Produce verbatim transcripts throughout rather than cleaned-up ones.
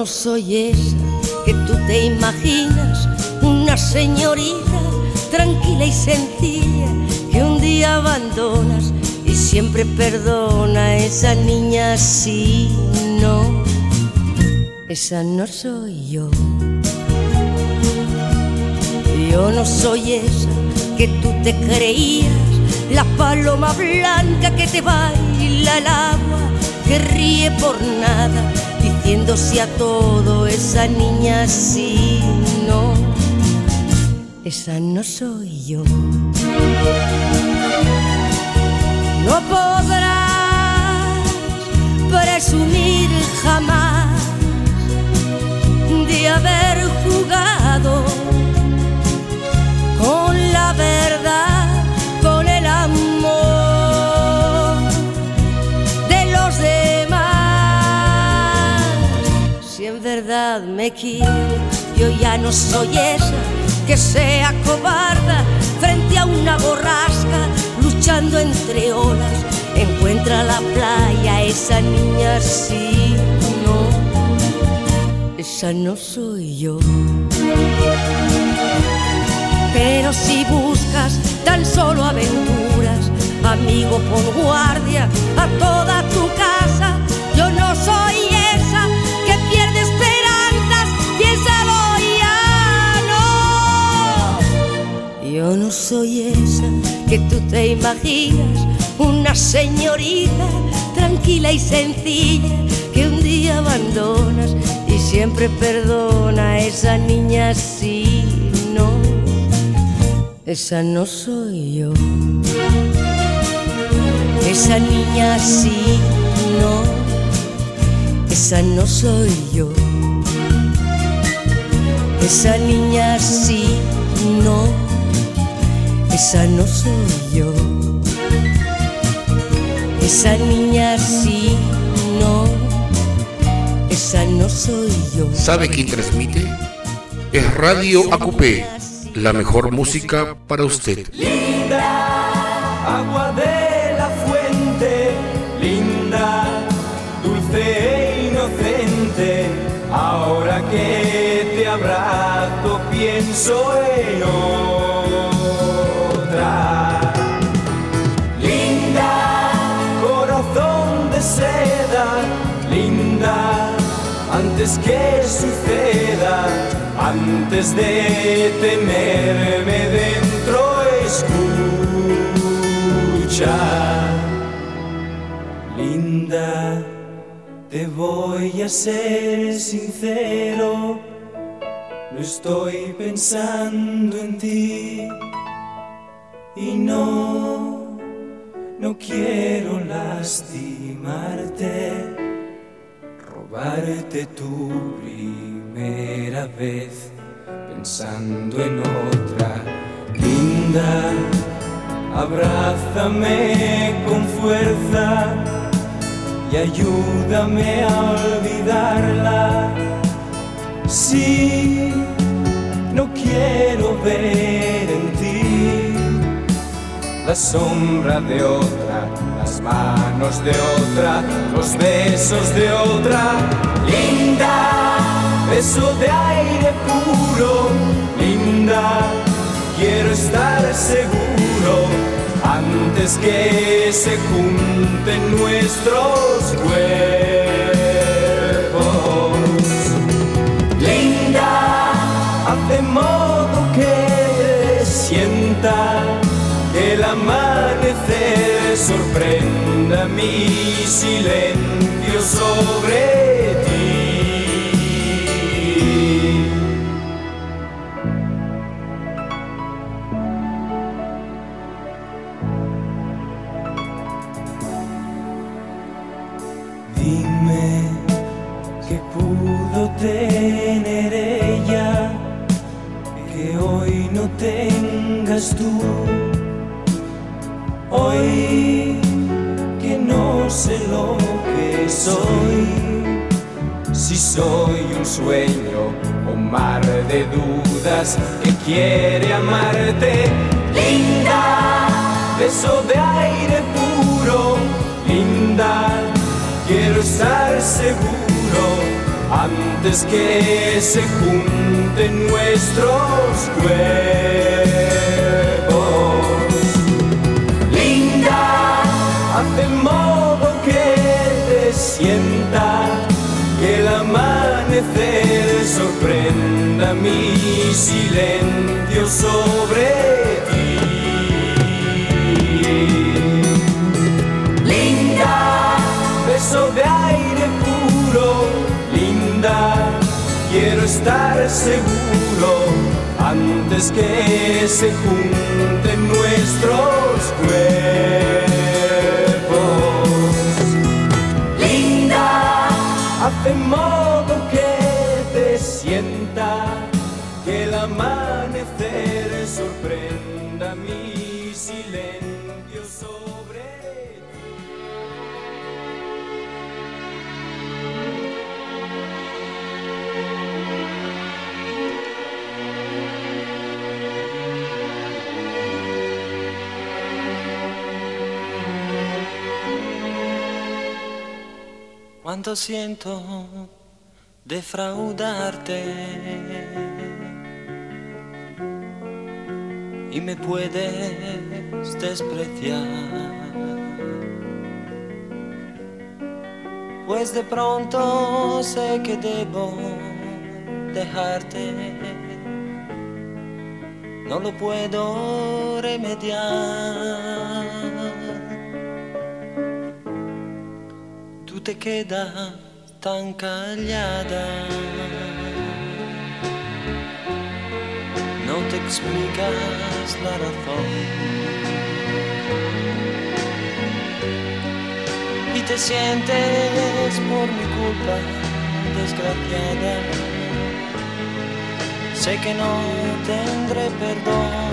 no soy esa que tú te imaginas, una señorita tranquila y sencilla que un día abandonas y siempre perdona. Esa niña sí, no, esa no soy yo. Yo no soy esa que tú te creías, la paloma blanca que te baila el agua, que ríe por nada, diciéndose a todo. Esa niña sí, no, esa no soy yo. No podrás presumir jamás de haber jugado con la verdad, con el amor de los demás. Si en verdad me quieres, yo ya no soy esa que sea cobarda frente a una borrasca, luchando entre olas. Encuentra la playa, esa niña sí, no, esa no soy yo. Pero si buscas tan solo aventuras, amigo, pon guardia a toda tu casa. Yo no soy esa que pierde esperanzas, piénsalo ya, no. Yo no soy esa que tú te imaginas, una señorita tranquila y sencilla que un día abandonas y siempre perdona. Esa niña sí, no, esa no soy yo. Esa niña sí, no, esa no soy yo. Esa niña sí, no, esa no soy yo. Esa niña sí, no, esa no soy yo. ¿Sabe quién transmite? Es Radio Acupé, la mejor música para usted. Linda, agua de la fuente, linda, dulce e inocente. Ahora que te abrazo pienso en otra. Seda, linda, antes que suceda, antes de tenerme dentro, escucha. Linda, te voy a ser sincero, no estoy pensando en ti y no. No quiero lastimarte, robarte tu primera vez, pensando en otra. Linda, abrázame con fuerza y ayúdame a olvidarla. Sí, no quiero ver en ti la sombra de otra, las manos de otra, los besos de otra. Linda, beso de aire puro. Linda, quiero estar seguro antes que se junten nuestros cuerpos. Linda, haz de modo que sienta que el amanecer sorprenda mi silencio sobre ti. Dime qué pudo tener ella que hoy no tengas tú. Hoy que no sé lo que soy, si soy un sueño o mar de dudas que quiere amarte. Linda, beso de aire puro. Linda, quiero estar seguro antes que se junten nuestros cuerpos. Linda, hace modo que te sienta, que el amanecer sorprenda mi silencio sobre ti. Linda, beso de aire puro, linda, quiero estar seguro antes que se junten nuestros cuerpos. Linda, hace modo que te sienta, que el amanecer sorprenda mi silencio sobre ti. Cuánto siento defraudarte y me puedes despreciar, pues de pronto sé que debo dejarte, no lo puedo remediar. Tú te quedas tan callada, no te explicas la razón y te sientes por mi culpa desgraciada. Sé que no tendré perdón,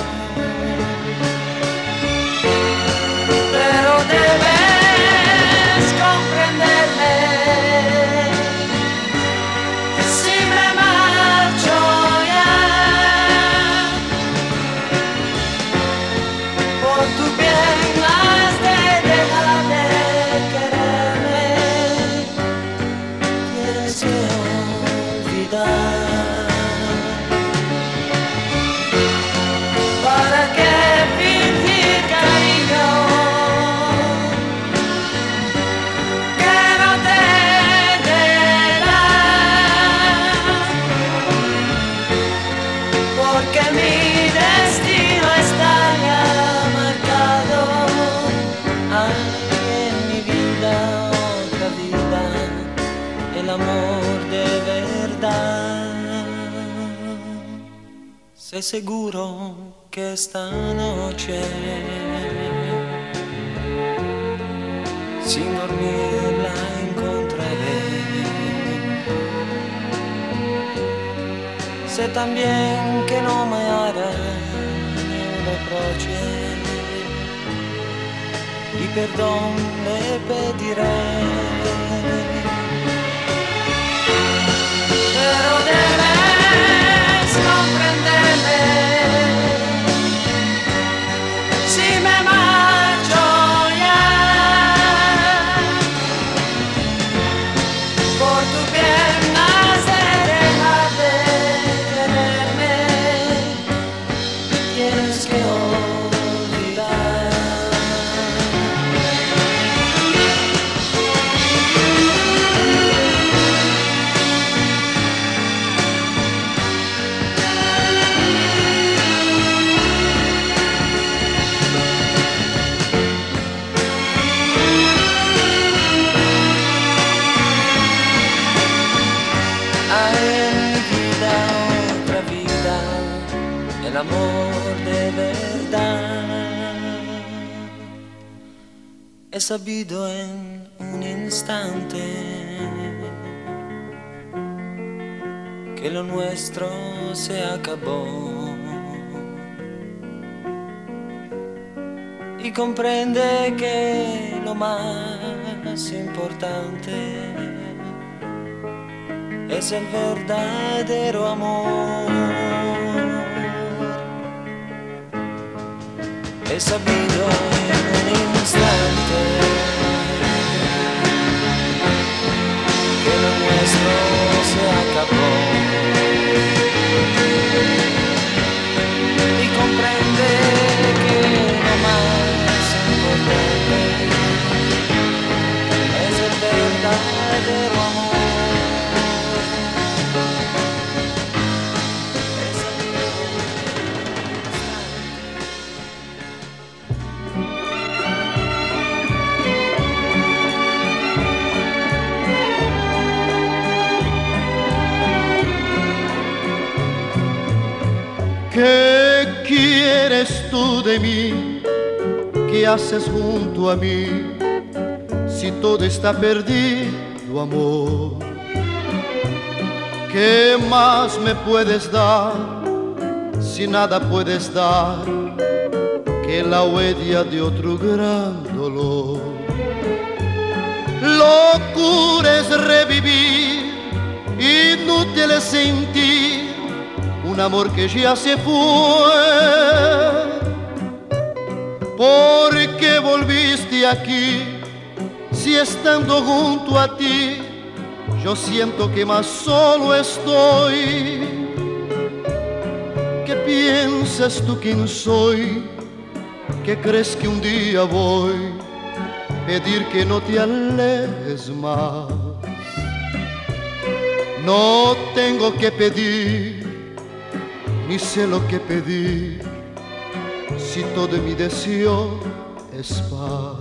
pero debes comprenderme. Si me marcho ya, por tu bien has de dejar de quererme. Tienes que olvidar. ¿Para qué fingir cariño que no te dará? Porque mi destino está ya marcado. Hay en mi vida otra vida, el amor de verdad. Sé seguro que esta noche, sin dormir la encontraré. Sé también que no me hará ni un reproche y perdón le pediré. Pero debes comprenderme. Si me marcho ya, por tu bien has de dejar de quererme. Tienes que olvidar. Hay en mi vida otra vida, el amor de verdad. He sabido en un instante que lo nuestro se acabó y comprende que lo más importante es el verdadero amor. He sabido en un instante que lo nuestro se acabó. Y comprende que lo más importante es el verdadero amor. ¿Qué quieres tú de mí? ¿Qué haces junto a mí? Si todo está perdido, amor. ¿Qué más me puedes dar? Si nada puedes dar que la huella de otro gran dolor. Locura es revivir, inútil es sentir un amor que ya se fue. ¿Por qué volviste aquí si estando junto a ti yo siento que más solo estoy? ¿Qué piensas tú quién soy? ¿Qué crees que un día voy a pedir que no te alejes más? No tengo que pedir, ni sé lo que pedir, si todo mi deseo es paz.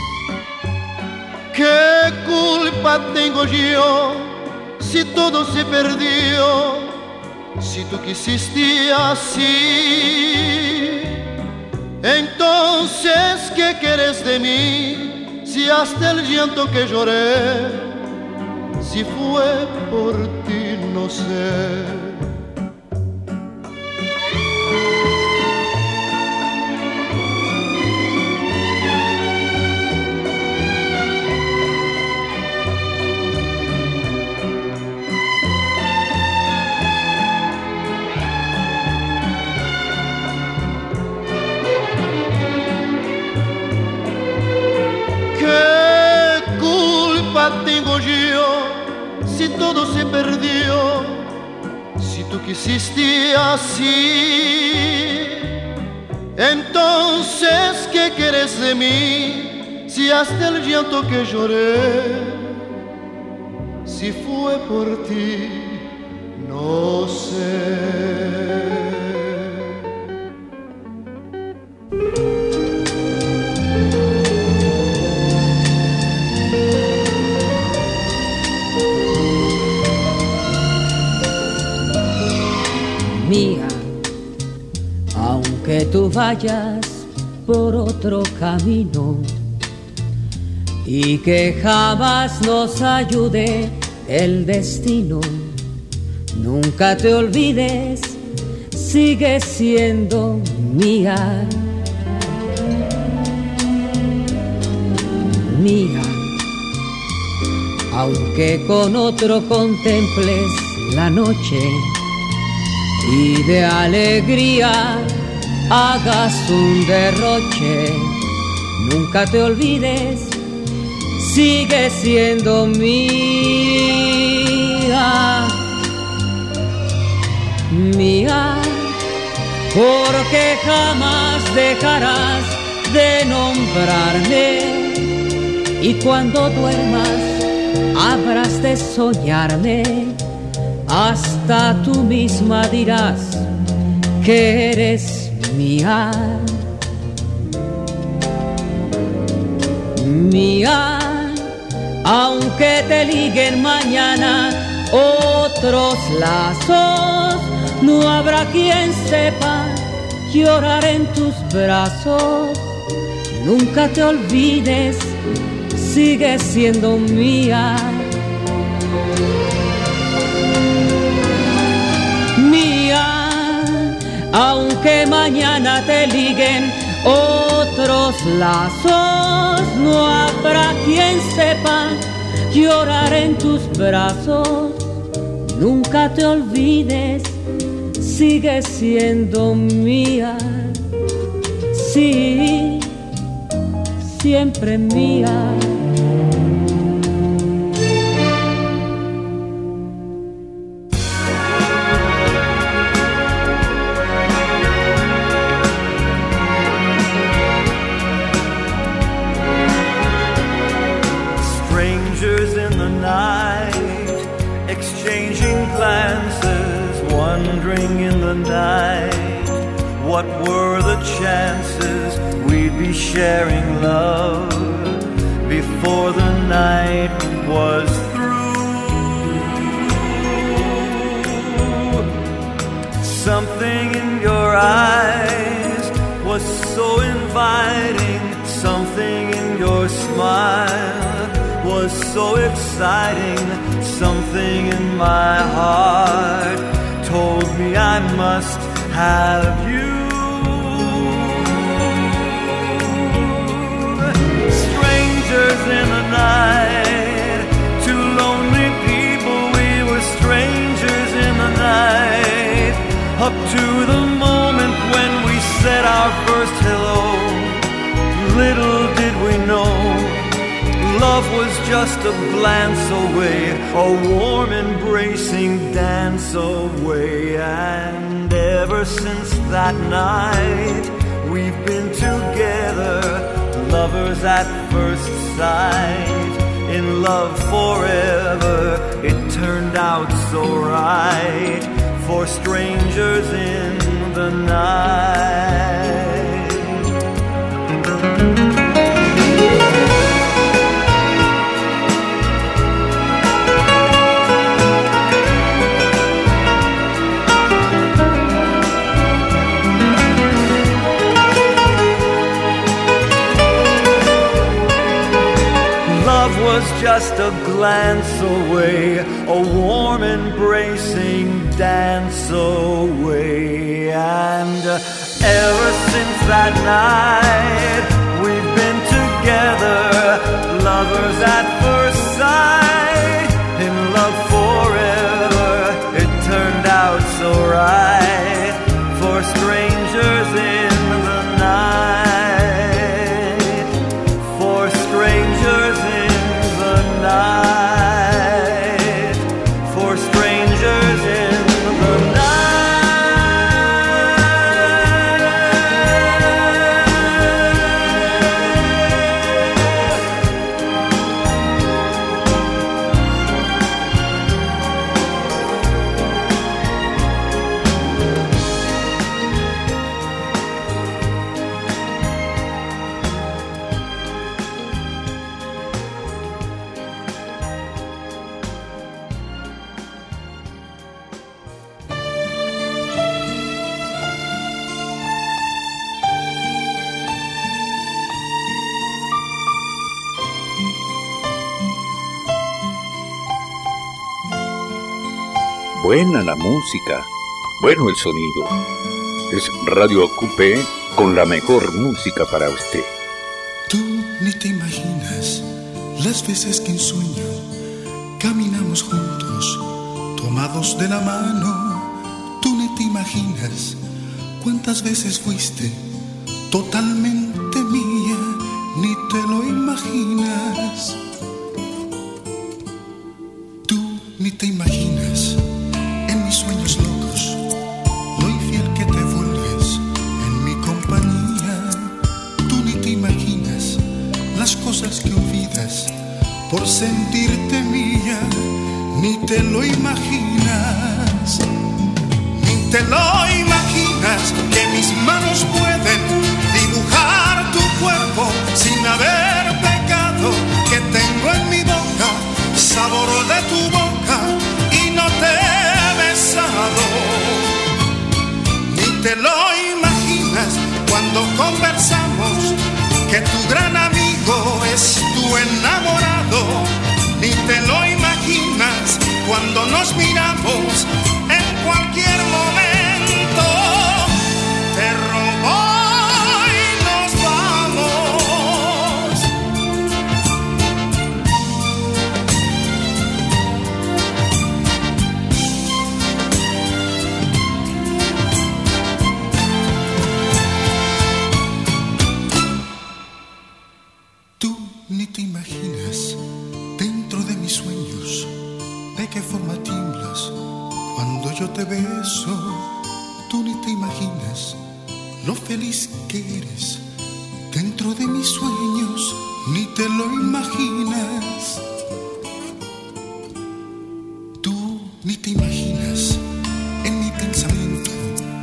¿Qué culpa tengo yo si todo se perdió? Si tú quisiste así, entonces ¿qué quieres de mí? Si hasta el llanto que lloré, si fue por ti, no sé. Tengo yo si todo se perdió, si tú quisiste así, entonces ¿qué quieres de mí? Si hasta el llanto que lloré, si fue por ti, no sé. Mía, aunque tú vayas por otro camino y que jamás nos ayude el destino, nunca te olvides, sigue siendo mía. Mía, aunque con otro contemples la noche y de alegría hagas un derroche, nunca te olvides, sigue siendo mía. Mía, porque jamás dejarás de nombrarme y cuando duermas habrás de soñarme. Hasta tú misma dirás que eres mía. Mía, aunque te liguen mañana otros lazos, no habrá quien sepa llorar en tus brazos. Nunca te olvides, sigue siendo mía. Aunque mañana te liguen otros lazos, no habrá quien sepa llorar en tus brazos. Nunca te olvides, sigue siendo mía. Sí, siempre mía. night. What were the chances we'd be sharing love before the night was through? Something in your eyes was so inviting. Something in your smile was so exciting. Something in my heart told me I must have you. Strangers in the night, two lonely people, we were strangers in the night. Up to the moment when we said our first hello, little did we know love was just a glance away, a warm embracing dance away. And ever since that night, we've been together, lovers at first sight, in love forever. It turned out so right for strangers in the night. Love was just a glance away, a warm embracing dance away. And ever since that night, we've been together, lovers at first sight, in love forever. It turned out so right for strangers in the night, for strangers in the night, for strangers in the night. Buena la música, bueno el sonido. Es Radio Acupé con la mejor música para usted. Tú ni te imaginas las veces que en sueño caminamos juntos, tomados de la mano. Tú ni te imaginas cuántas veces fuiste totalmente mía, ni te lo imaginas. Tú ni te imaginas en mis sueños locos lo infiel que te vuelves en mi compañía. Tú ni te imaginas las cosas que olvidas por sentirte mía, ni te lo imaginas. Ni te lo imaginas que mis manos pueden dibujar tu cuerpo sin haber pecado, que tengo en mi boca sabor de tu boca y no te he besado. Ni te lo imaginas cuando conversamos que tu gran amigo es tu enamorado. Ni te lo imaginas cuando nos miramos en cualquier momento. Te robo y nos vamos. Tú ni te imaginas dentro de mis sueños de qué forma tiemblas cuando yo te beso. Tú ni te imaginas lo feliz que eres dentro de mis sueños, ni te lo imaginas. Tú ni te imaginas en mi pensamiento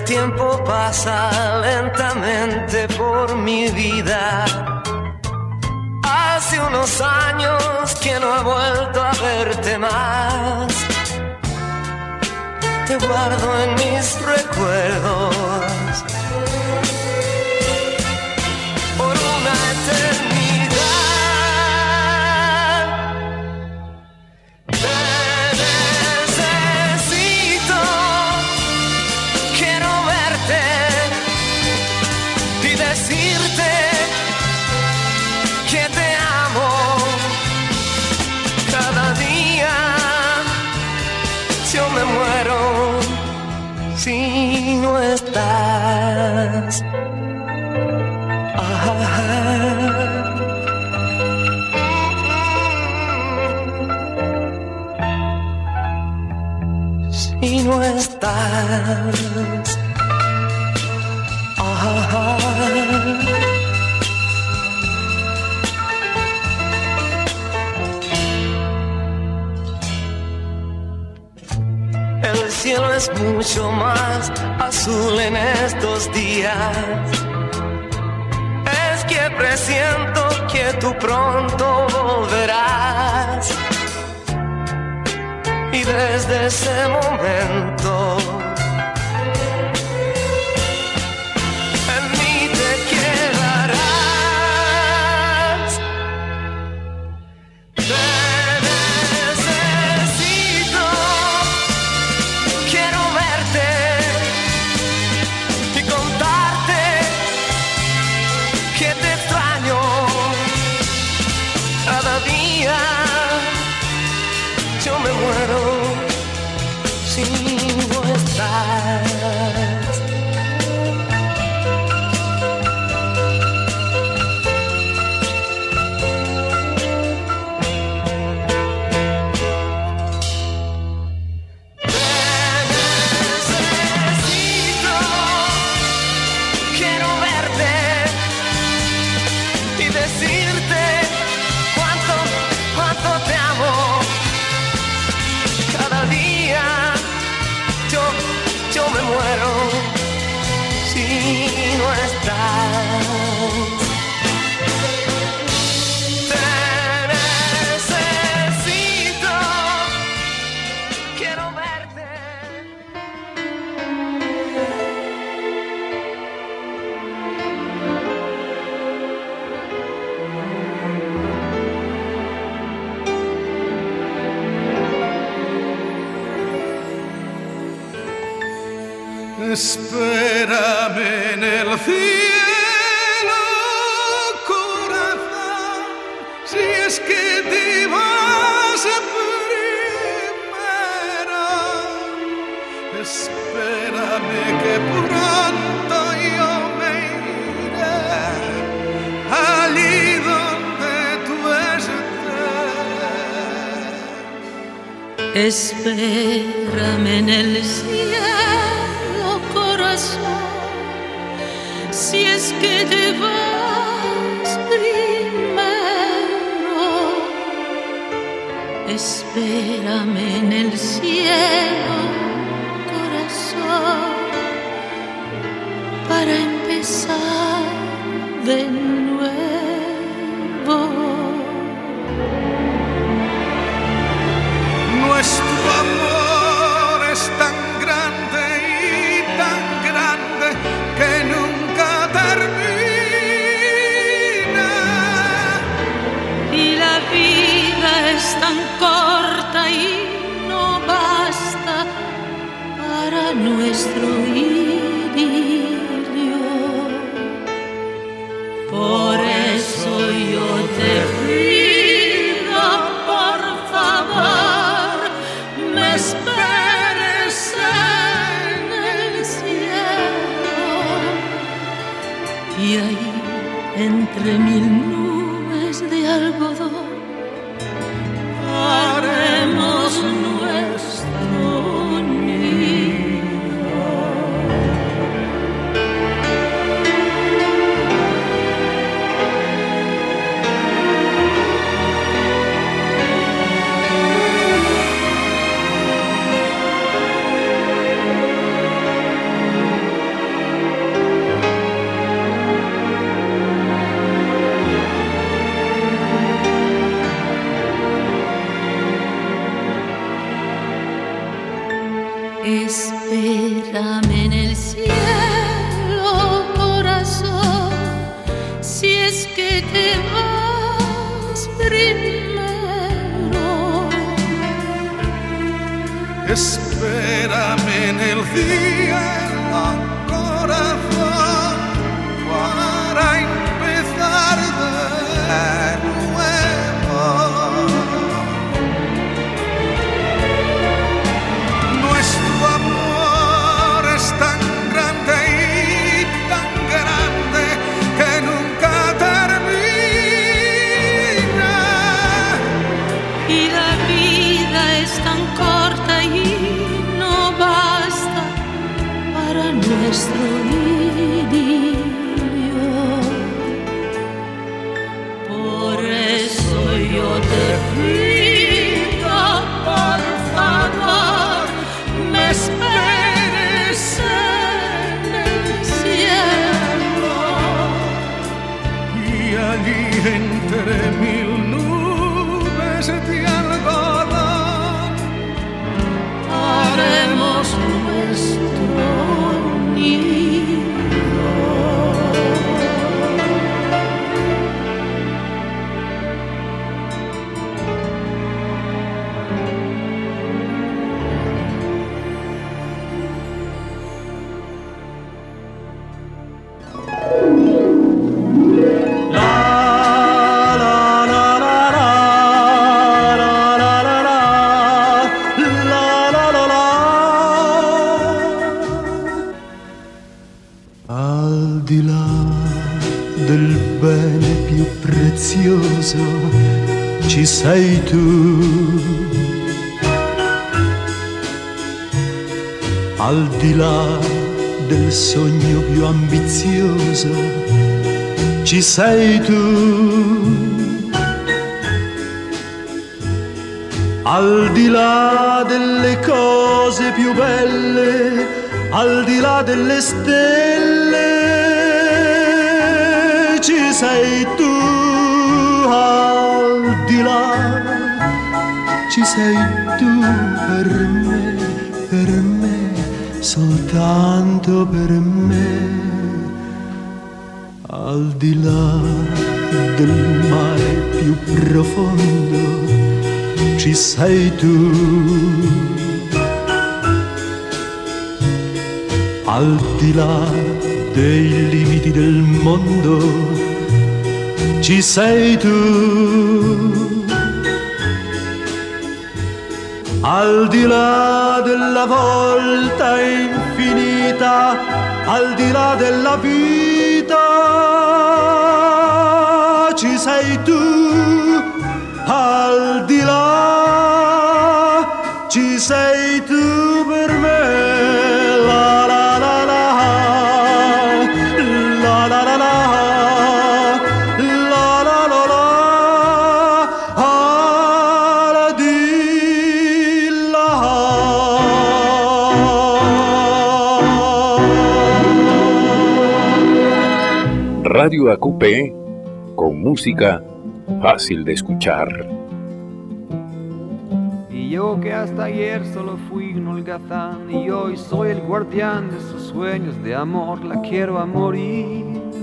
tiempo pasa lentamente por mi vida. Hace unos años que no he vuelto a verte más. Te guardo en mis recuerdos por una eternidad. Te necesito, quiero verte y decirte que te amo cada día. Yo me muero si no estás. Ah, si no estás. Ah, el cielo es mucho más azul en estos días. Es que presiento que tú pronto volverás. Y desde ese momento en mí te quedarás. Te necesito, quiero verte y contarte que te extraño cada día. Yo me muero si no estás. Te necesito, quiero verte y decirte cuánto, cuánto te amo. Cada día yo, yo me muero si no estás. Te necesito, quiero verte. Espérame en el cielo, corazón, si es que te vas primero. Espérame que pronto yo me iré allí donde tú estés. Espérame en el cielo, corazón, si es que te vas primero. Espérame en el cielo, corazón, para empezar de nuevo. Nuestro amor es tan grande y tan grande que nunca termina. Y la vida es tan corta y no basta para nuestro idilio. Por eso yo te pido, por favor, me esperes en el cielo. Y ahí, entre mil nubes de algodón, haremos nuestro nido. espérame en el cielo, corazón, para empezar de nuevo. Nuestro amor es tan grande y tan grande que nunca termina. Y la vida es tan corta y no basta para nuestro idilio. Por eso yo te pido, por favor, me esperes en el cielo. Y allí entre mil nubes de algodón haremos nuestro nido. Al di là del bene più prezioso ci sei tu. Al di là del sogno più ambizioso ci sei tu. Al di là delle cose più belle, al di là delle stelle ci sei tu. Al di là ci sei tu per me, per me, soltanto per me. Al di là del mare più profondo ci sei tu. Al di là dei limiti del mondo ci sei tu. Al di là della volta infinita, al di là della vita ci sei tu. Al di là ci sei tu per me. La la la la, la la la la, la la la la, al di là. Radio A Q P con música fácil de escuchar. Y yo que hasta ayer solo fui un holgazán y hoy soy el guardián de sus sueños de amor, la quiero a morir.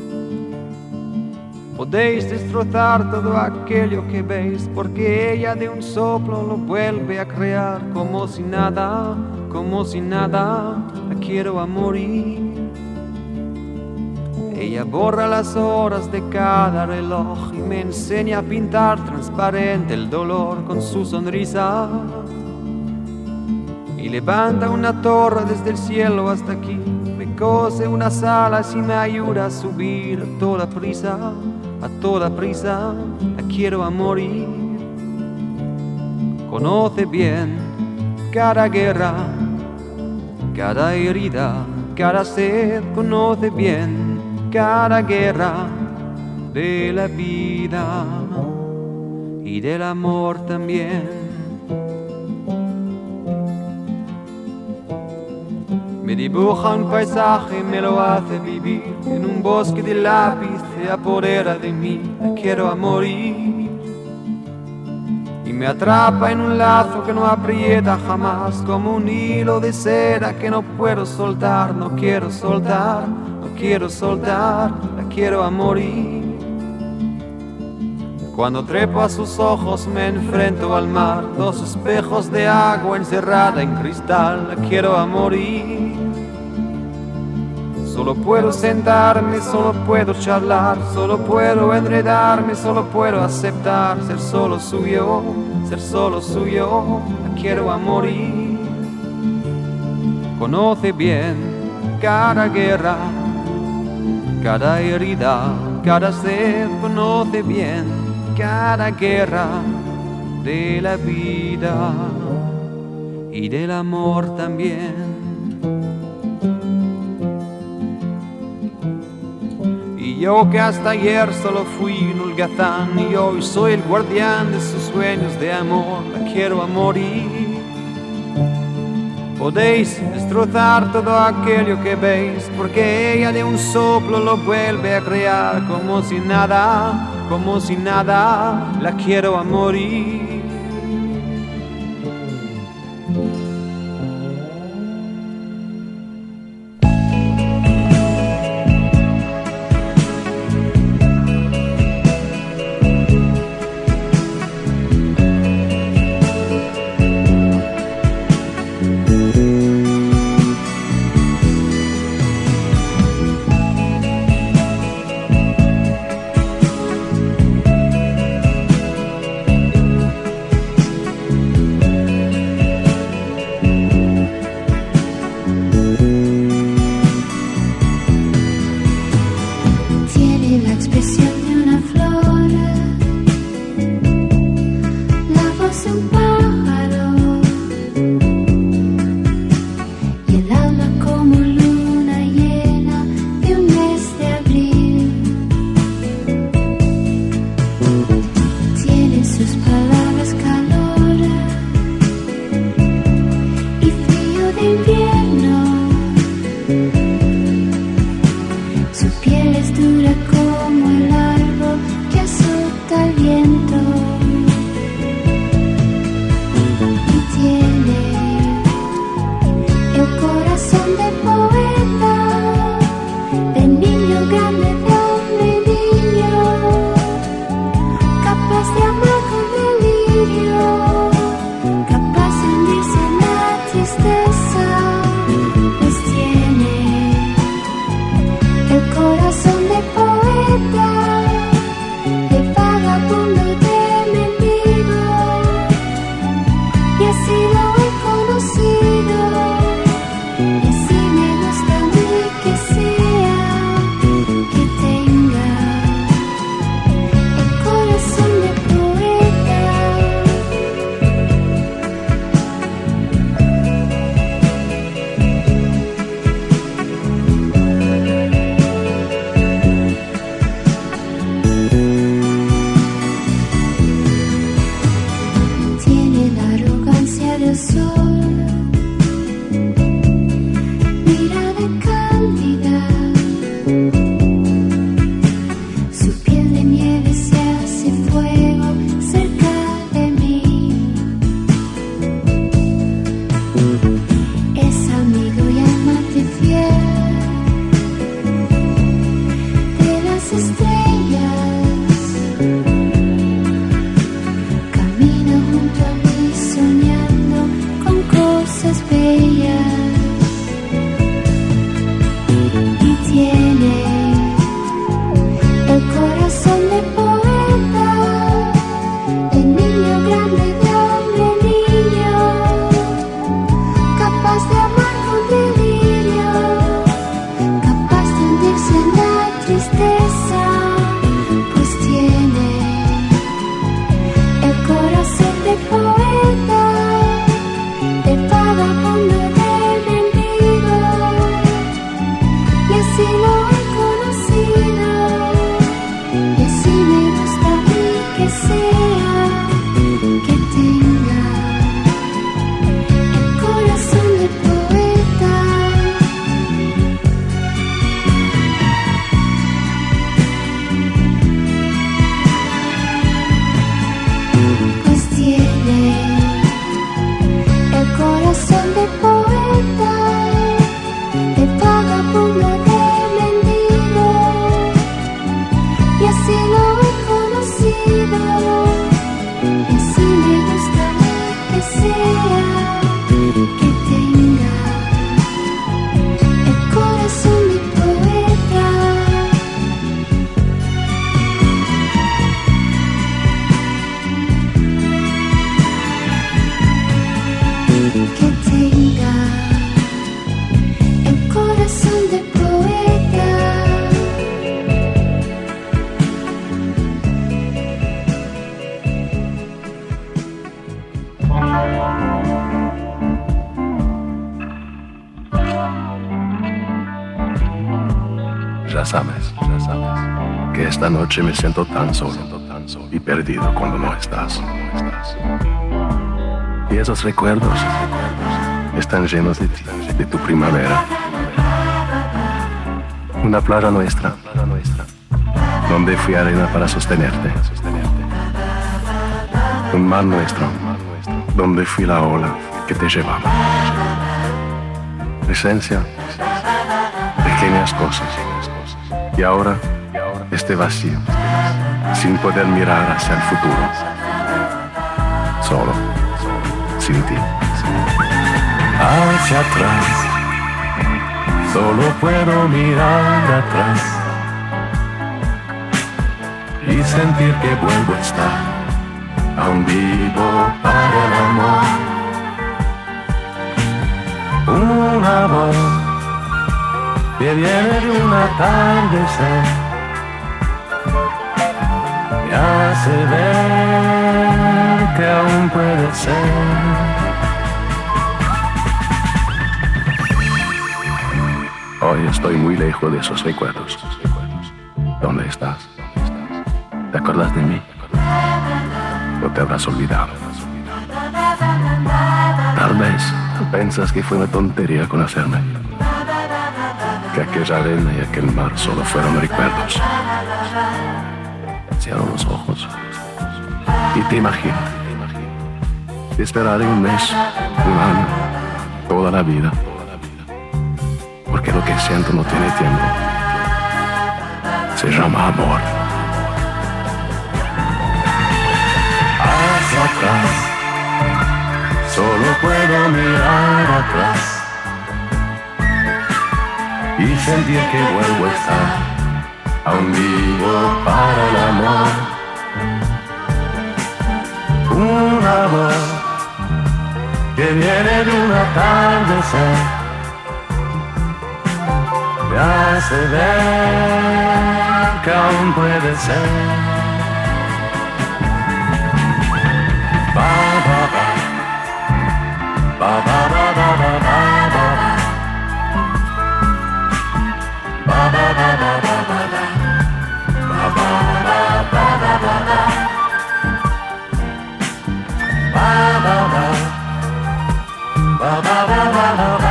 Podéis destrozar todo aquello que veis, porque ella de un soplo lo vuelve a crear, como si nada, como si nada, la quiero a morir. Ella borra las horas de cada reloj y me enseña a pintar transparente el dolor con su sonrisa. Y levanta una torre desde el cielo hasta aquí, me cose unas alas y me ayuda a subir a toda prisa, a toda prisa, la quiero a morir. Conoce bien cada guerra, cada herida, cada sed, conoce bien cada guerra de la vida y del amor también. Me dibuja un paisaje y me lo hace vivir, en un bosque de lápiz se apodera de mí, la quiero a morir. Y me atrapa en un lazo que no aprieta jamás, como un hilo de seda que no puedo soltar, no quiero soltar, no quiero soltar, la quiero a morir. Cuando trepo a sus ojos me enfrento al mar, dos espejos de agua encerrada en cristal, la quiero a morir. Solo puedo sentarme, solo puedo charlar, solo puedo enredarme, solo puedo aceptar ser solo suyo, ser solo suyo, la quiero a morir. Conoce bien cada guerra, cada herida, cada sed, conoce bien cada guerra de la vida y del amor también. Y yo que hasta ayer solo fui un holgazán y hoy soy el guardián de sus sueños de amor, la quiero a morir. Podéis destrozar todo aquello que veis, porque ella de un soplo lo vuelve a crear, como si nada, como si nada, la quiero a morir. Ya sabes, ya sabes, que esta noche me siento tan solo y perdido cuando no estás. Y esos recuerdos están llenos de ti, de tu primavera. Una playa nuestra, donde fui arena para sostenerte. Un mar nuestro, donde fui la ola que te llevaba. Esencia, pequeñas cosas. Y ahora, este vacío, sin poder mirar hacia el futuro. Solo, sin ti. Hacia atrás, solo puedo mirar atrás y sentir que vuelvo a estar aún vivo para el amor. Una voz que viene de un atardecer me hace ver que aún puede ser. Hoy estoy muy lejos de esos recuerdos. ¿Dónde estás? ¿Te acuerdas de mí? ¿O te habrás olvidado? Tal vez piensas que fue una tontería conocerme, que aquella arena y aquel mar solo fueron recuerdos. Cierro los ojos y te imagino. Te esperaré un mes, un año, toda la vida. Porque lo que siento no tiene tiempo. Se llama amor. Hacia atrás, solo puedo mirar atrás y sentir que vuelvo a estar aún vivo para el amor. Una voz que viene de un atardecer me hace ver que aún puede ser. Ba, ba, ba. Ba, ba, ba, ba, ba, ba, ba. Ba, ba, ba, ba, ba, ba, ba. Ba, ba, ba, ba, ba, ba, ba. Ba, ba, ba. Ba, ba, ba, ba, ba, ba.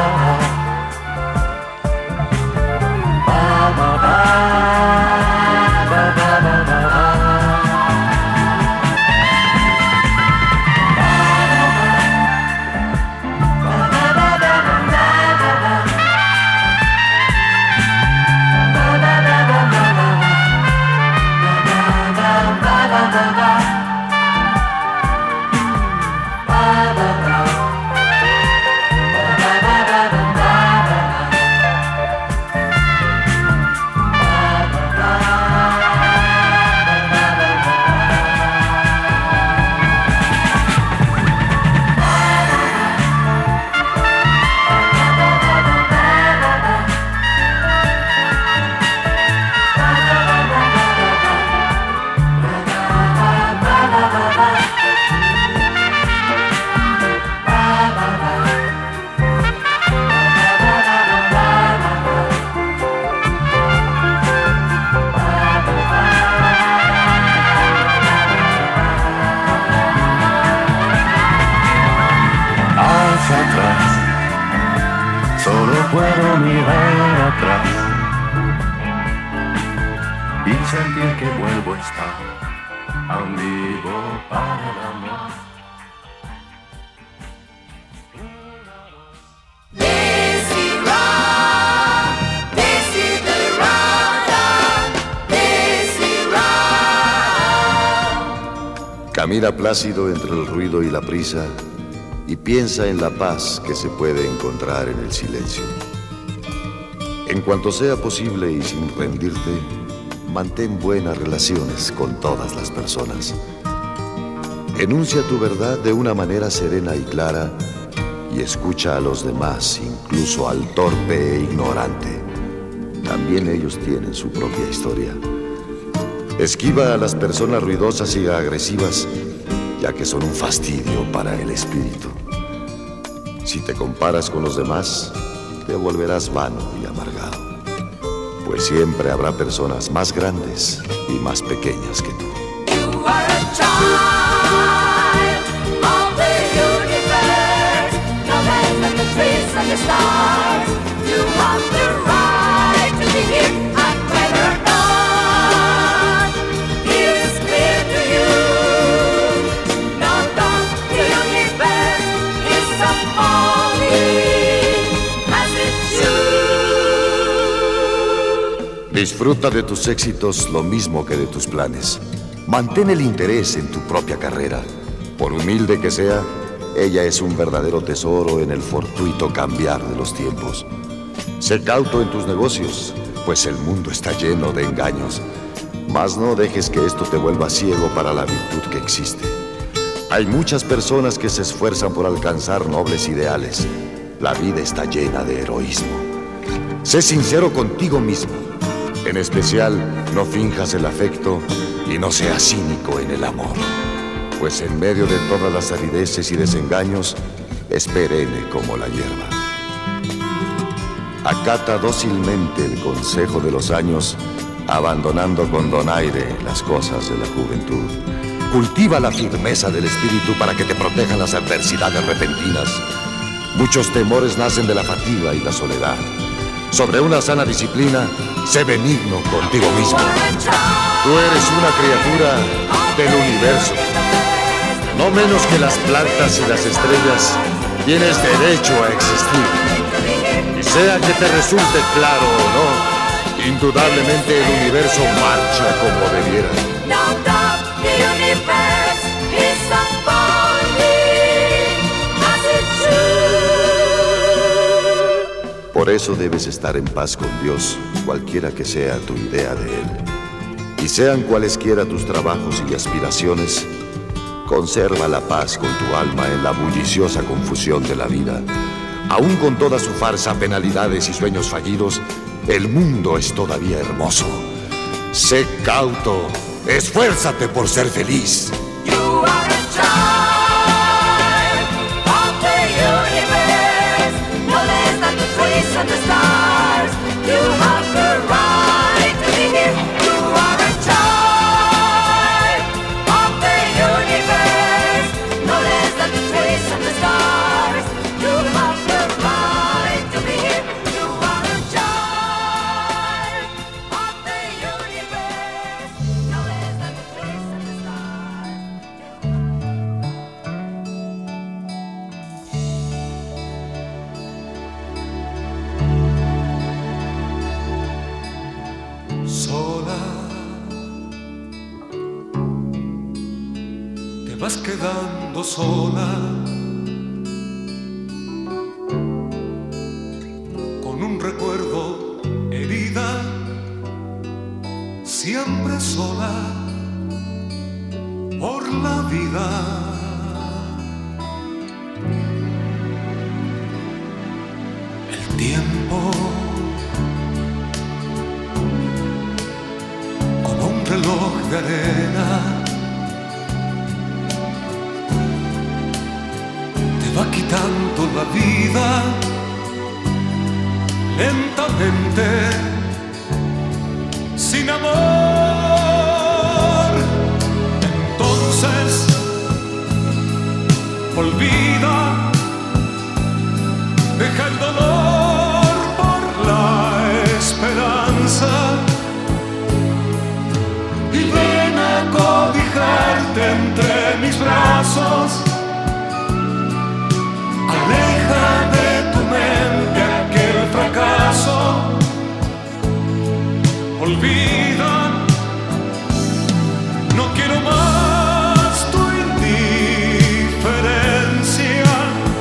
Puedo mirar atrás y sentir que vuelvo a estar aún vivo para el amor. This is rock, this is the rock, this is rock. Camina plácido entre el ruido y la prisa y piensa en la paz que se puede encontrar en el silencio. En cuanto sea posible y sin rendirte, mantén buenas relaciones con todas las personas. Enuncia tu verdad de una manera serena y clara y escucha a los demás, incluso al torpe e ignorante. También ellos tienen su propia historia. Esquiva a las personas ruidosas y agresivas, ya que son un fastidio para el espíritu. Si te comparas con los demás, te volverás vano y amargado, pues pues siempre habrá personas más grandes y más pequeñas que tú. You are a child of the universe, no less than the trees and the stars. You have the right to be here, and whether or not it is clear to you, no doubt the universe is unfolding as it should. Disfruta de tus éxitos lo mismo que de tus planes. Mantén el interés en tu propia carrera. Por humilde que sea, ella es un verdadero tesoro en el fortuito cambiar de los tiempos. Sé cauto en tus negocios, pues el mundo está lleno de engaños. Mas no dejes que esto te vuelva ciego para la virtud que existe. Hay muchas personas que se esfuerzan por alcanzar nobles ideales. La vida está llena de heroísmo. Sé sincero contigo mismo. En especial, no finjas el afecto y no seas cínico en el amor, pues en medio de todas las arideces y desengaños, es perenne como la hierba. Acata dócilmente el consejo de los años, abandonando con donaire las cosas de la juventud. Cultiva la firmeza del espíritu para que te protejan las adversidades repentinas. Muchos temores nacen de la fatiga y la soledad. Sobre una sana disciplina, sé benigno contigo mismo. Tú eres una criatura del universo. No menos que las plantas y las estrellas, tienes derecho a existir. Y sea que te resulte claro o no, indudablemente el universo marcha como debiera. Por eso debes estar en paz con Dios, cualquiera que sea tu idea de Él. Y sean cualesquiera tus trabajos y aspiraciones, conserva la paz con tu alma en la bulliciosa confusión de la vida. Aún con toda su farsa, penalidades y sueños fallidos, el mundo es todavía hermoso. Sé cauto, esfuérzate por ser feliz. You are a child of the universe, no less than the trees and the stars. You have the right to be here. You are a child of the universe, no less than the trees and the stars. You have the right to be here. You are a child of the universe, no less than the trees and the Sola te vas quedando sola, con un recuerdo herida, siempre sola por la vida. El tiempo reloj de arena te va quitando la vida lentamente, sin amor. Entonces olvida, deja el dolor por la esperanza y ven a cobijarte entre mis brazos. Aleja de tu mente aquel fracaso. Olvida, no quiero más tu indiferencia.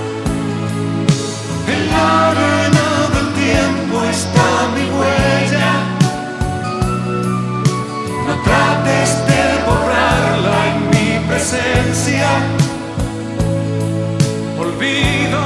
En la arena del tiempo está mi huella. No trates de borrarla en mi presencia. Olvida.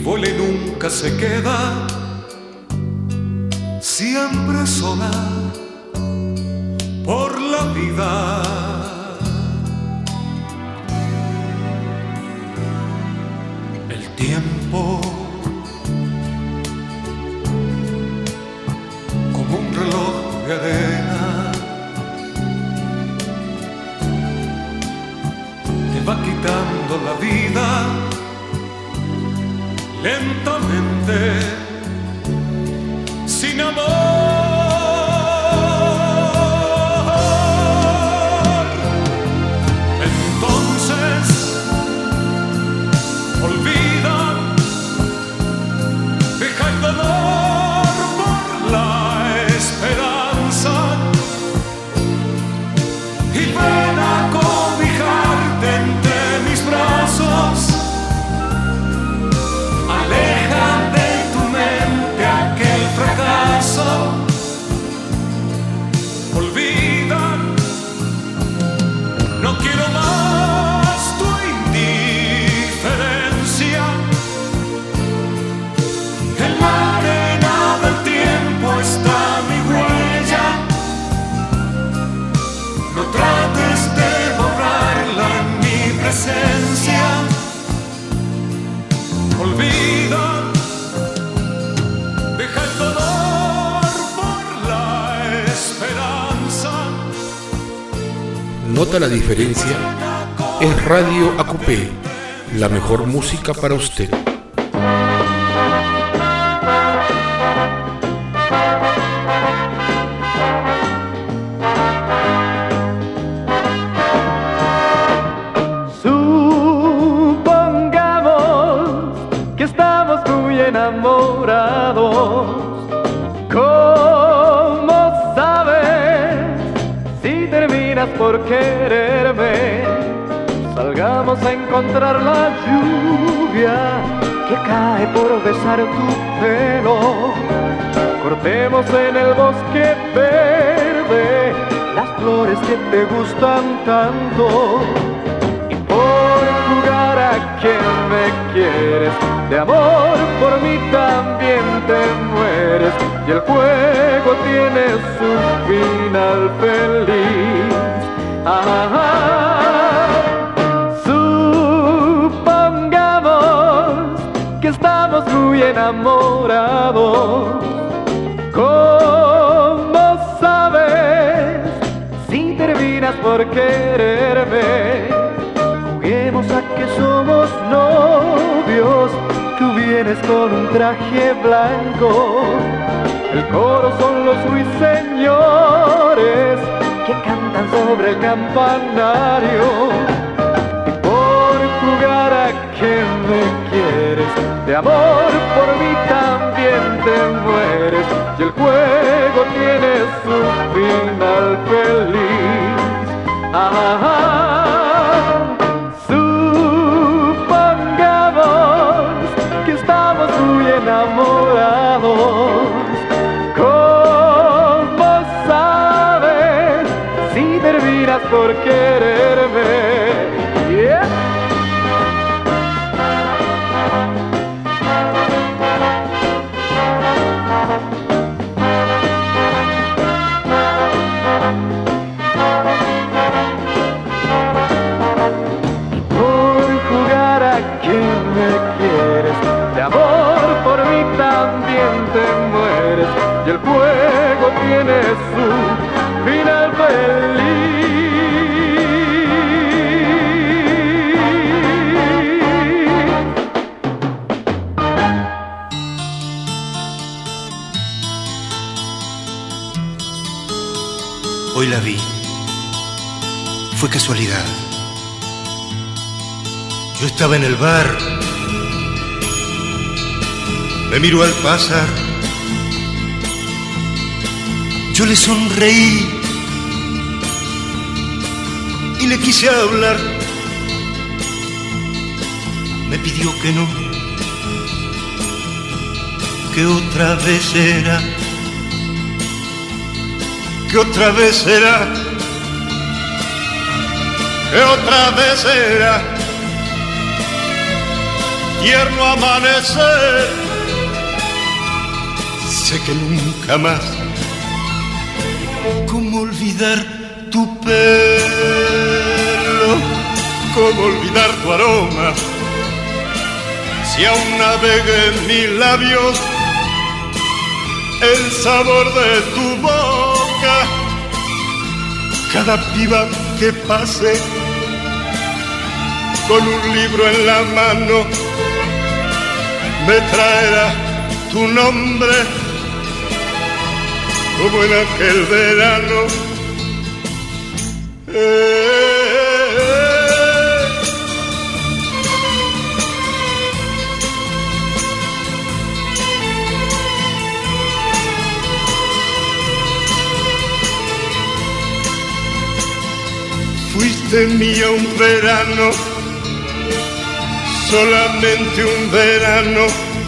vuela y nunca se queda, siempre sola por la vida. El tiempo como un reloj de arena te va quitando la vida lentamente, sin amor. Entonces olvida, deja el dolor por la esperanza y ven a cobijarte entre mis brazos. Aleja de tu mente aquel fracaso. Olvida, no quiero más tu indiferencia. En la arena del tiempo está mi huella. No trates de borrarla en mi presencia. Olvida, deja el dolor por la esperanza. ¿Nota la diferencia? Es Radio A Q P, la mejor música para usted. Enamorados, ¿cómo sabes si terminas por quererme? Salgamos a encontrar la lluvia que cae por besar tu pelo. Cortemos en el bosque verde las flores que te gustan tanto. Y por jugar a que me quieres, de amor por mí también te mueres, y el juego tiene su final feliz. Ajá. Supongamos que estamos muy enamorados. ¿Cómo sabes si terminas por quererme? Juguemos a que somos novios. Tú vienes con un traje blanco, el coro son los ruiseñores que cantan sobre el campanario. Y por jugar a que me quieres, de amor por mí también te mueres, y el juego tiene su final feliz. Ajá. Estamos muy enamorados. ¿Cómo sabes si terminas por quererme? Yeah. Por jugar a que me quieres, de amor por mí también te mueres, y el juego tiene su final feliz. Hoy la vi. Fue casualidad. Yo estaba en el bar. Me miró al pasar. Yo le sonreí y le quise hablar. Me pidió que no, que otra vez será, que otra vez será, que otra vez será. tierno amanecer. Sé que nunca más, ¿cómo olvidar tu pelo? ¿Cómo olvidar tu aroma? Si aún navega en mis labios el sabor de tu boca, cada piba que pase con un libro en la mano me traerá tu nombre, como en aquel verano. Eh, Fuiste mía un verano, solamente un verano.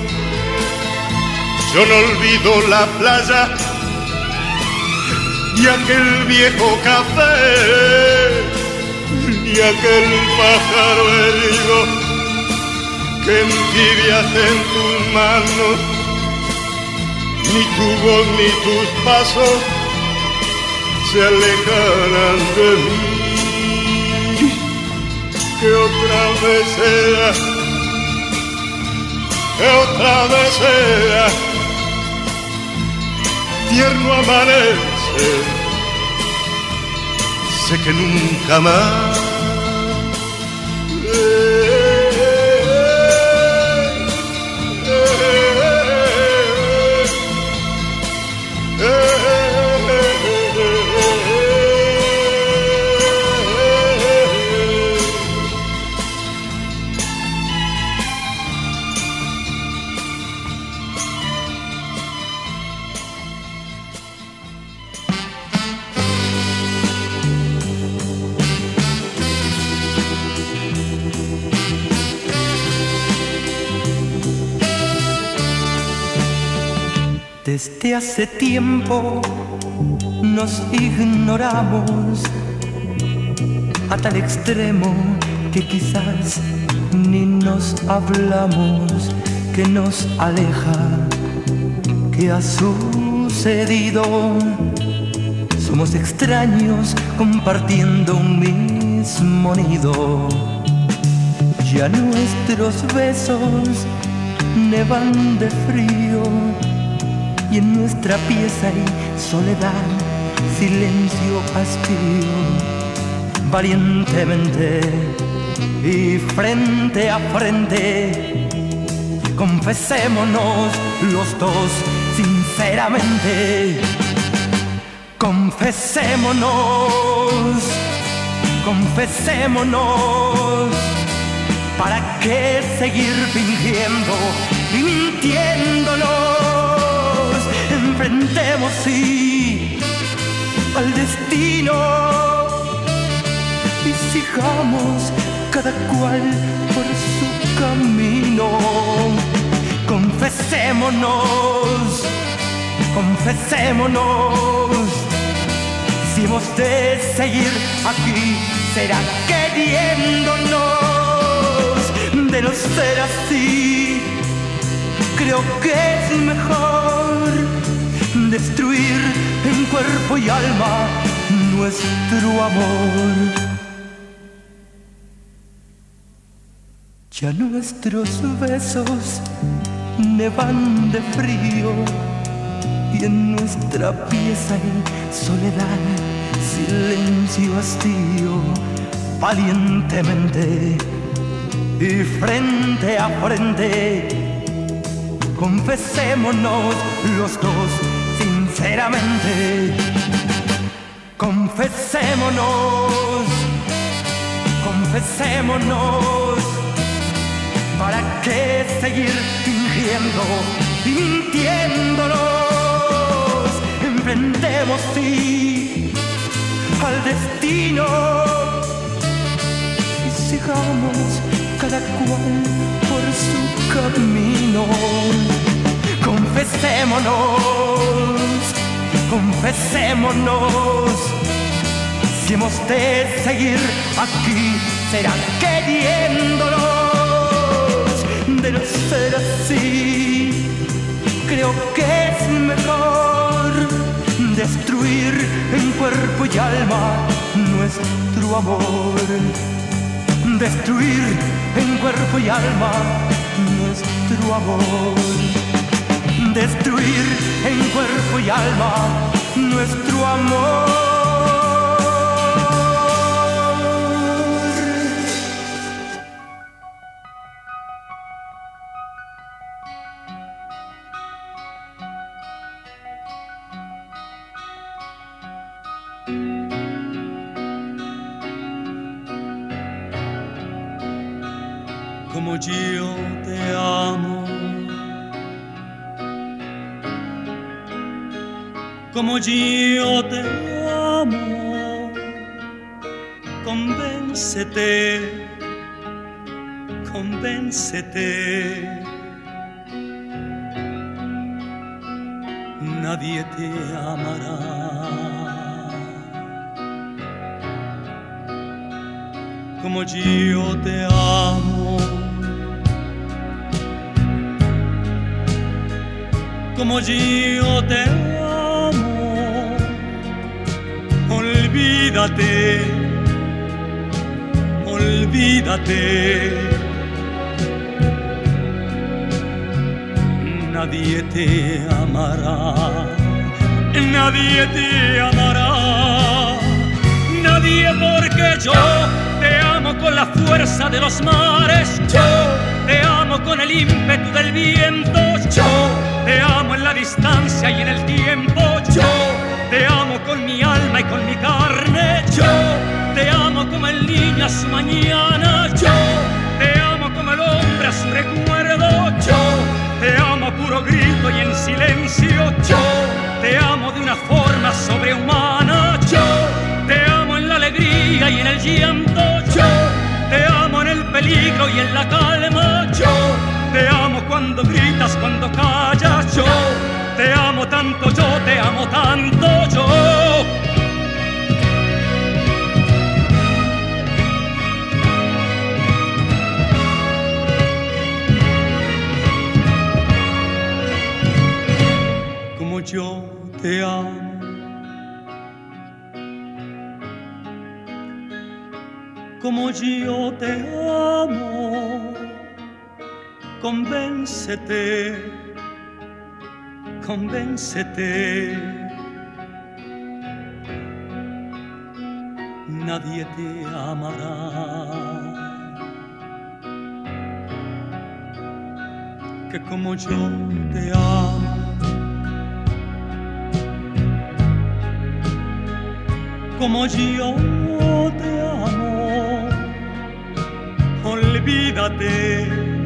Yo no olvido la playa y aquel viejo café, y aquel pájaro herido que entibiaste en tus manos. Ni tu voz ni tus pasos se alejarán de mí. Que otra vez sea, que otra vez sea tierno amanecer. Sé que nunca más. Desde hace tiempo nos ignoramos a tal extremo que quizás ni nos hablamos. Que nos aleja, que ha sucedido. Somos extraños compartiendo un mismo nido. Ya nuestros besos nevan de frío y en nuestra pieza hay soledad, silencio, hastío. Valientemente y frente a frente, confesémonos los dos sinceramente. Confesémonos, confesémonos. ¿Para qué seguir fingiendo y mintiéndonos? Enfrentemos sí al destino y sigamos cada cual por su camino. Confesémonos, confesémonos. Si hemos de seguir aquí, será queriéndonos. De no ser así, creo que es mejor destruir en cuerpo y alma nuestro amor. Ya nuestros besos nevan de frío y en nuestra pieza hay soledad, silencio, hastío. Valientemente y frente a frente, confesémonos los dos sinceramente. Confesémonos, confesémonos. ¿Para qué seguir fingiendo y mintiéndonos? Enfrentemos sí al destino y sigamos cada cual por su camino. Confesémonos, confesémonos. Si hemos de seguir aquí, será queriéndonos. De de no ser así. Creo que es mejor destruir en cuerpo y alma nuestro amor. Destruir en cuerpo y alma nuestro amor. Destruir en cuerpo y alma nuestro amor. Como yo te amo, como yo te amo, convéncete, convéncete, nadie te amará. Como yo te amo, como yo te amo, olvídate, olvídate, nadie te amará, nadie te amará, nadie, porque yo te amo con la fuerza de los mares, yo te amo con el ímpetu del viento, yo te amo en la distancia y en el tiempo, yo te amo con mi alma y con mi carne, yo te amo como el niño a su mañana, yo te amo como el hombre a su recuerdo, yo te amo a puro grito y en silencio, yo te amo de una forma sobrehumana, yo te amo en la alegría y en el llanto, yo te amo en el peligro y en la calma, yo te amo cuando gritas, cuando callas, yo te amo tanto, yo te amo tanto, yo. Como yo te amo. Como yo te amo, convéncete, convéncete, nadie te amará, que como yo te amo, como yo te amo, olvídate,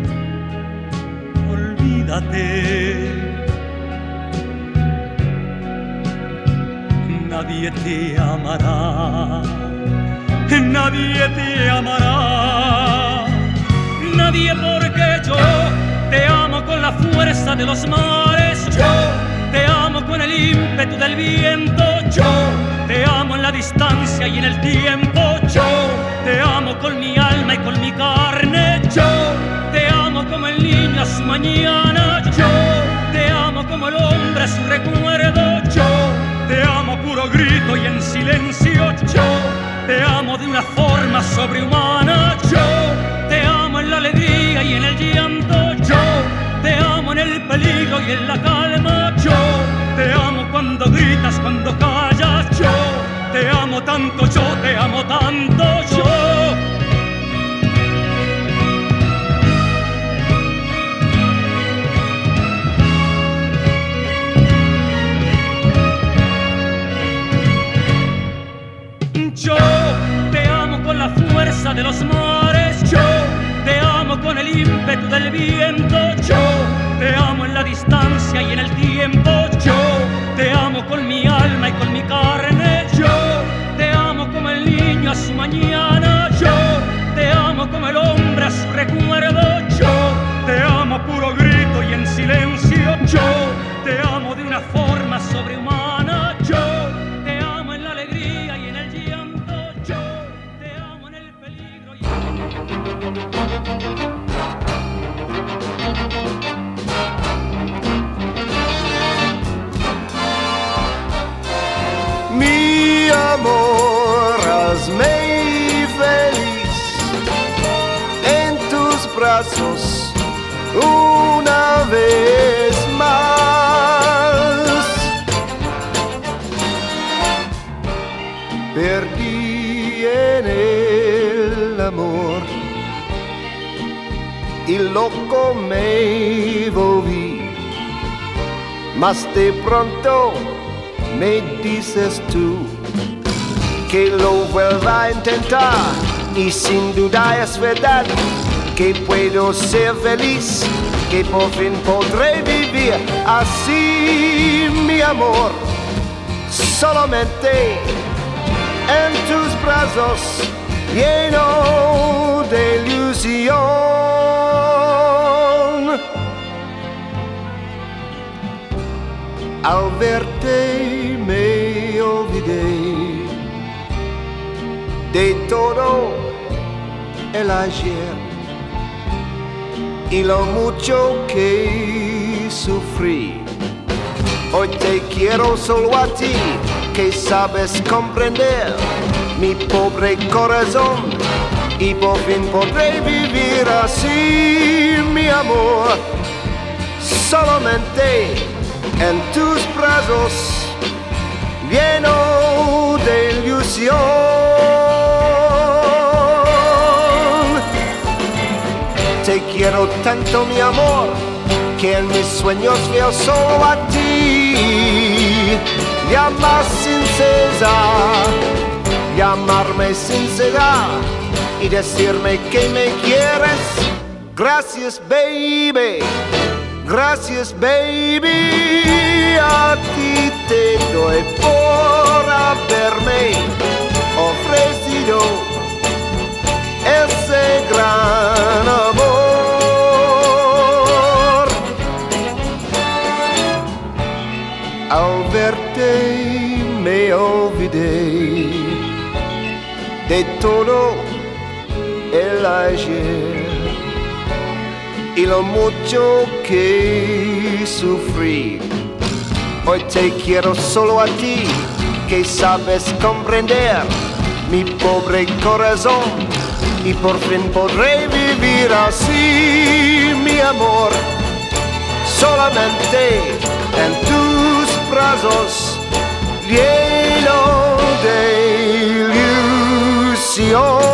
olvídate, nadie te amará, nadie te amará, nadie, porque yo te amo con la fuerza de los mares, yo te amo con el ímpetu del viento, yo te amo en la distancia y en el tiempo, yo te amo con mi alma y con mi carne, yo te amo como el niño a su mañana, yo te amo como el hombre a su recuerdo, yo te amo a puro grito y en silencio, yo te amo de una forma sobrehumana, yo te amo en la alegría y en el llanto, yo te amo en el peligro y en la calma, yo te amo cuando gritas, cuando callas, yo te amo tanto, yo te amo tanto, yo. Yo te amo con la fuerza de los mares, yo te amo con el ímpetu del viento, yo te amo en la distancia y en el tiempo, yo te amo con mi alma y con mi carne, yo te amo como el niño a su mañana, yo te amo como el hombre a su recuerdo, yo te amo a puro grito y en silencio, yo te amo de una forma sobrehumana, yo te amo en la alegría y en el llanto, yo te amo en el peligro y en el... y loco me volví. Mas de pronto me dices tú que lo vuelva a intentar, y sin duda es verdad que puedo ser feliz, que por fin podré vivir así, mi amor, solamente en tus brazos, lleno de ilusión. Al verte me olvidé de todo el ayer y lo mucho que sufrí. Hoy te quiero solo a ti, que sabes comprender mi pobre corazón, y por fin podré vivir así, mi amor, solamente en tus brazos, lleno de ilusión. Te quiero tanto, mi amor, que en mis sueños veo solo a ti. Llamar sin cesar, llamarme sin cesar y decirme que me quieres. Gracias, baby, gracias, baby. A ti te doy por haberme ofrecido ese gran amor. Al verte me olvidé de todo el ayer y lo mucho que sufrí. Hoy te quiero solo a ti, que sabes comprender mi pobre corazón, y por fin podré vivir así, mi amor, solamente en tus brazos, lleno de ilusión.